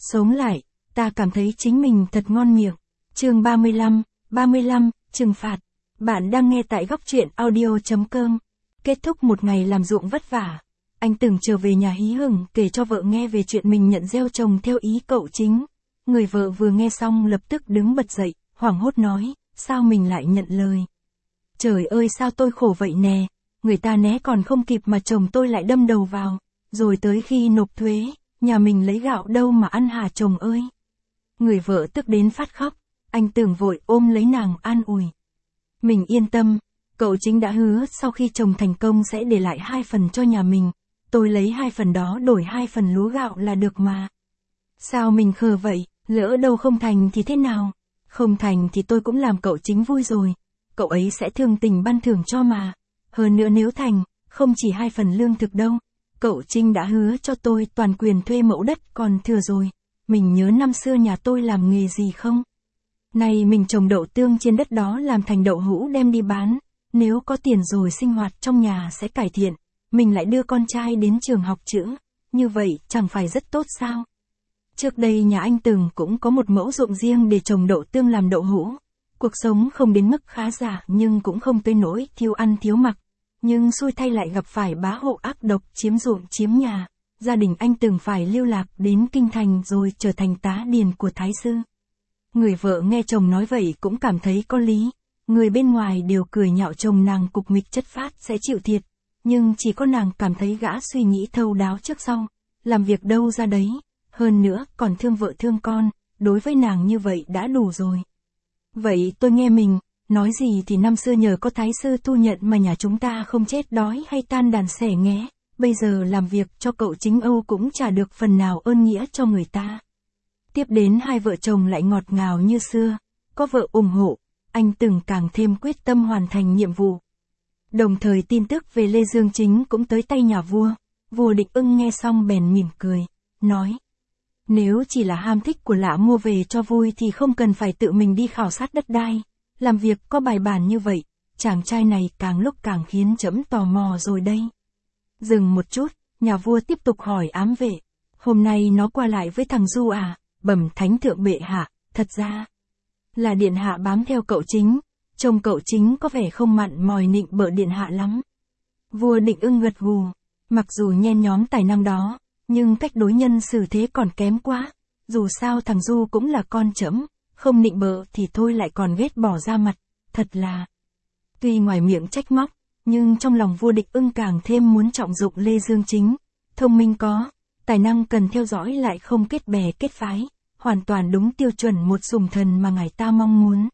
Sống lại, ta cảm thấy chính mình thật ngon miệng. Chương 35, trừng phạt. Bạn đang nghe tại góc truyện audio.com. Kết thúc một ngày làm ruộng vất vả, anh Từng trở về nhà hí hửng kể cho vợ nghe về chuyện mình nhận gieo trồng theo ý cậu Chính. Người vợ vừa nghe xong lập tức đứng bật dậy, hoảng hốt nói, sao mình lại nhận lời? Trời ơi sao tôi khổ vậy nè, người ta né còn không kịp mà chồng tôi lại đâm đầu vào, rồi tới khi nộp thuế, nhà mình lấy gạo đâu mà ăn hả chồng ơi? Người vợ tức đến phát khóc, anh Từng vội ôm lấy nàng an ủi. Mình yên tâm, cậu Chính đã hứa sau khi chồng thành công sẽ để lại 2 phần cho nhà mình, tôi lấy 2 phần đó đổi 2 phần lúa gạo là được mà. Sao mình khờ vậy, lỡ đâu không thành thì thế nào? Không thành thì tôi cũng làm cậu Chính vui rồi, cậu ấy sẽ thương tình ban thưởng cho mà. Hơn nữa nếu thành, không chỉ 2 phần lương thực đâu, cậu Chính đã hứa cho tôi toàn quyền thuê mẫu đất còn thừa rồi. Mình nhớ năm xưa nhà tôi làm nghề gì không? Này mình trồng đậu tương trên đất đó làm thành đậu hũ đem đi bán, nếu có tiền rồi sinh hoạt trong nhà sẽ cải thiện, mình lại đưa con trai đến trường học chữ, như vậy chẳng phải rất tốt sao? Trước đây nhà anh Từng cũng có một mẫu ruộng riêng để trồng đậu tương làm đậu hũ, cuộc sống không đến mức khá giả nhưng cũng không tới nỗi thiếu ăn thiếu mặc, nhưng xui thay lại gặp phải bá hộ ác độc chiếm ruộng chiếm nhà, gia đình anh Từng phải lưu lạc đến kinh thành rồi trở thành tá điền của thái sư. Người vợ nghe chồng nói vậy cũng cảm thấy có lý, người bên ngoài đều cười nhạo chồng nàng cục mịch chất phác sẽ chịu thiệt, nhưng chỉ có nàng cảm thấy gã suy nghĩ thấu đáo trước sau, làm việc đâu ra đấy, hơn nữa còn thương vợ thương con, đối với nàng như vậy đã đủ rồi. Vậy tôi nghe mình, nói gì thì năm xưa nhờ có thái sư thu nhận mà nhà chúng ta không chết đói hay tan đàn xẻ nghé, bây giờ làm việc cho cậu Chính Âu cũng trả được phần nào ơn nghĩa cho người ta. Tiếp đến hai vợ chồng lại ngọt ngào như xưa, có vợ ủng hộ, anh Từng càng thêm quyết tâm hoàn thành nhiệm vụ. Đồng thời tin tức về Lê Dương Chính cũng tới tay nhà vua, vua Định Ưng nghe xong bèn mỉm cười, nói. Nếu chỉ là ham thích của lạ mua về cho vui thì không cần phải tự mình đi khảo sát đất đai, làm việc có bài bản như vậy, chàng trai này càng lúc càng khiến trẫm tò mò rồi đây. Dừng một chút, nhà vua tiếp tục hỏi ám vệ, hôm nay nó qua lại với thằng Du à? Bẩm thánh thượng bệ hạ, thật ra là điện hạ bám theo cậu Chính, trông cậu Chính có vẻ không mặn mòi nịnh bợ điện hạ lắm. Vua Định Ưng gật gù, mặc dù nhen nhóm tài năng đó, nhưng cách đối nhân xử thế còn kém quá, dù sao thằng Du cũng là con trẫm, không nịnh bợ thì thôi lại còn ghét bỏ ra mặt, thật là. Tuy ngoài miệng trách móc, nhưng trong lòng vua Định Ưng càng thêm muốn trọng dụng Lê Dương Chính, thông minh có, tài năng cần theo dõi lại không kết bè kết phái, hoàn toàn đúng tiêu chuẩn một sùng thần mà ngài ta mong muốn.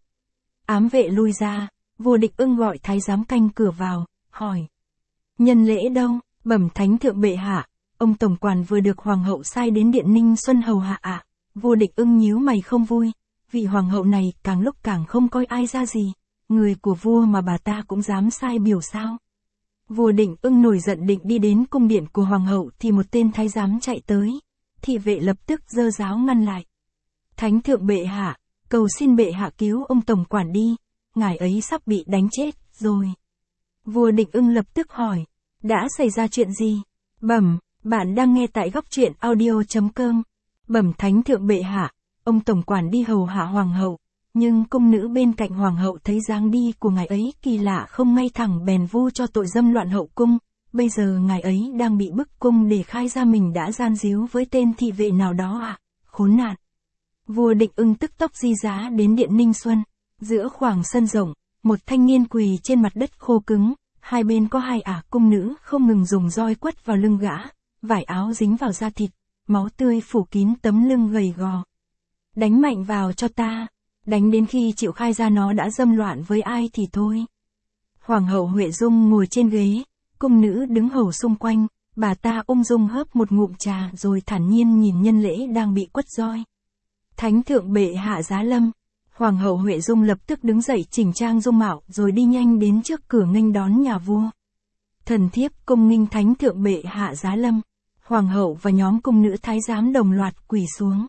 Ám vệ lui ra, vua Định Ưng gọi thái giám canh cửa vào, hỏi. Nhân lễ đâu? Bẩm thánh thượng bệ hạ, ông tổng quản vừa được hoàng hậu sai đến điện Ninh Xuân hầu hạ ạ. Vua Định Ưng nhíu mày không vui, vị hoàng hậu này càng lúc càng không coi ai ra gì, người của vua mà bà ta cũng dám sai biểu sao? Vua Định Ưng nổi giận định đi đến cung điện của hoàng hậu thì một tên thái giám chạy tới, thị vệ lập tức giơ giáo ngăn lại. Thánh thượng bệ hạ, cầu xin bệ hạ cứu ông tổng quản đi, ngài ấy sắp bị đánh chết rồi. Vua Định Ưng lập tức hỏi, đã xảy ra chuyện gì? Bẩm, bạn đang nghe tại góc truyện audio.com. Bẩm thánh thượng bệ hạ, ông tổng quản đi hầu hạ hoàng hậu, nhưng cung nữ bên cạnh hoàng hậu thấy dáng đi của ngài ấy kỳ lạ không ngay thẳng bèn vu cho tội dâm loạn hậu cung, bây giờ ngài ấy đang bị bức cung để khai ra mình đã gian díu với tên thị vệ nào đó ạ, khốn nạn. Vua Định Ưng tức tốc di giá đến điện Ninh Xuân, giữa khoảng sân rộng, một thanh niên quỳ trên mặt đất khô cứng, hai bên có hai ả cung nữ không ngừng dùng roi quất vào lưng gã, vải áo dính vào da thịt, máu tươi phủ kín tấm lưng gầy gò. Đánh mạnh vào cho ta, đánh đến khi chịu khai ra nó đã dâm loạn với ai thì thôi. Hoàng hậu Huệ Dung ngồi trên ghế, cung nữ đứng hầu xung quanh, bà ta ung dung hớp một ngụm trà rồi thản nhiên nhìn nhân lễ đang bị quất roi. Thánh thượng bệ hạ giá lâm. Hoàng hậu Huệ Dung lập tức đứng dậy chỉnh trang dung mạo rồi đi nhanh đến trước cửa nghênh đón nhà vua. Thần thiếp cung nghênh thánh thượng bệ hạ giá lâm. Hoàng hậu và nhóm cung nữ thái giám đồng loạt quỳ xuống.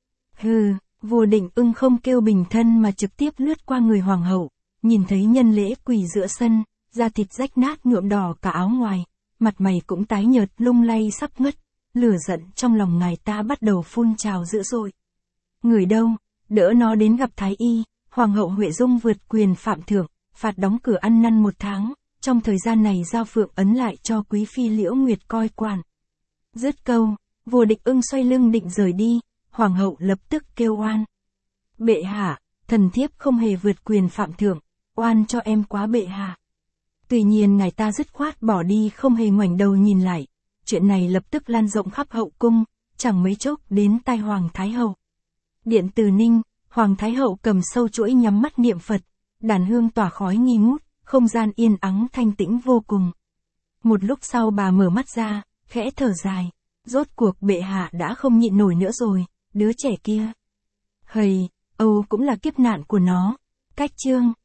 Hừ, vua Định Ưng không kêu bình thân mà trực tiếp lướt qua người hoàng hậu, nhìn thấy nhân lễ quỳ giữa sân, da thịt rách nát nhuộm đỏ cả áo ngoài, mặt mày cũng tái nhợt lung lay sắp ngất, lửa giận trong lòng ngài ta bắt đầu phun trào dữ dội. Người đâu, đỡ nó đến gặp Thái Y. Hoàng hậu Huệ Dung vượt quyền phạm thượng, phạt đóng cửa ăn năn 1 tháng, trong thời gian này giao Phượng ấn lại cho quý phi Liễu Nguyệt coi quản. Dứt câu, vua Địch Ưng xoay lưng định rời đi, hoàng hậu lập tức kêu oan. Bệ hạ, thần thiếp không hề vượt quyền phạm thượng, oan cho em quá bệ hạ. Tuy nhiên ngài ta dứt khoát bỏ đi không hề ngoảnh đầu nhìn lại, chuyện này lập tức lan rộng khắp hậu cung, chẳng mấy chốc đến tai Hoàng Thái hậu. Điện Từ Ninh, Hoàng Thái hậu cầm sâu chuỗi nhắm mắt niệm Phật, đàn hương tỏa khói nghi ngút, không gian yên ắng thanh tĩnh vô cùng. Một lúc sau bà mở mắt ra, khẽ thở dài, rốt cuộc bệ hạ đã không nhịn nổi nữa rồi, đứa trẻ kia. Hầy, Âu cũng là kiếp nạn của nó. Cách chương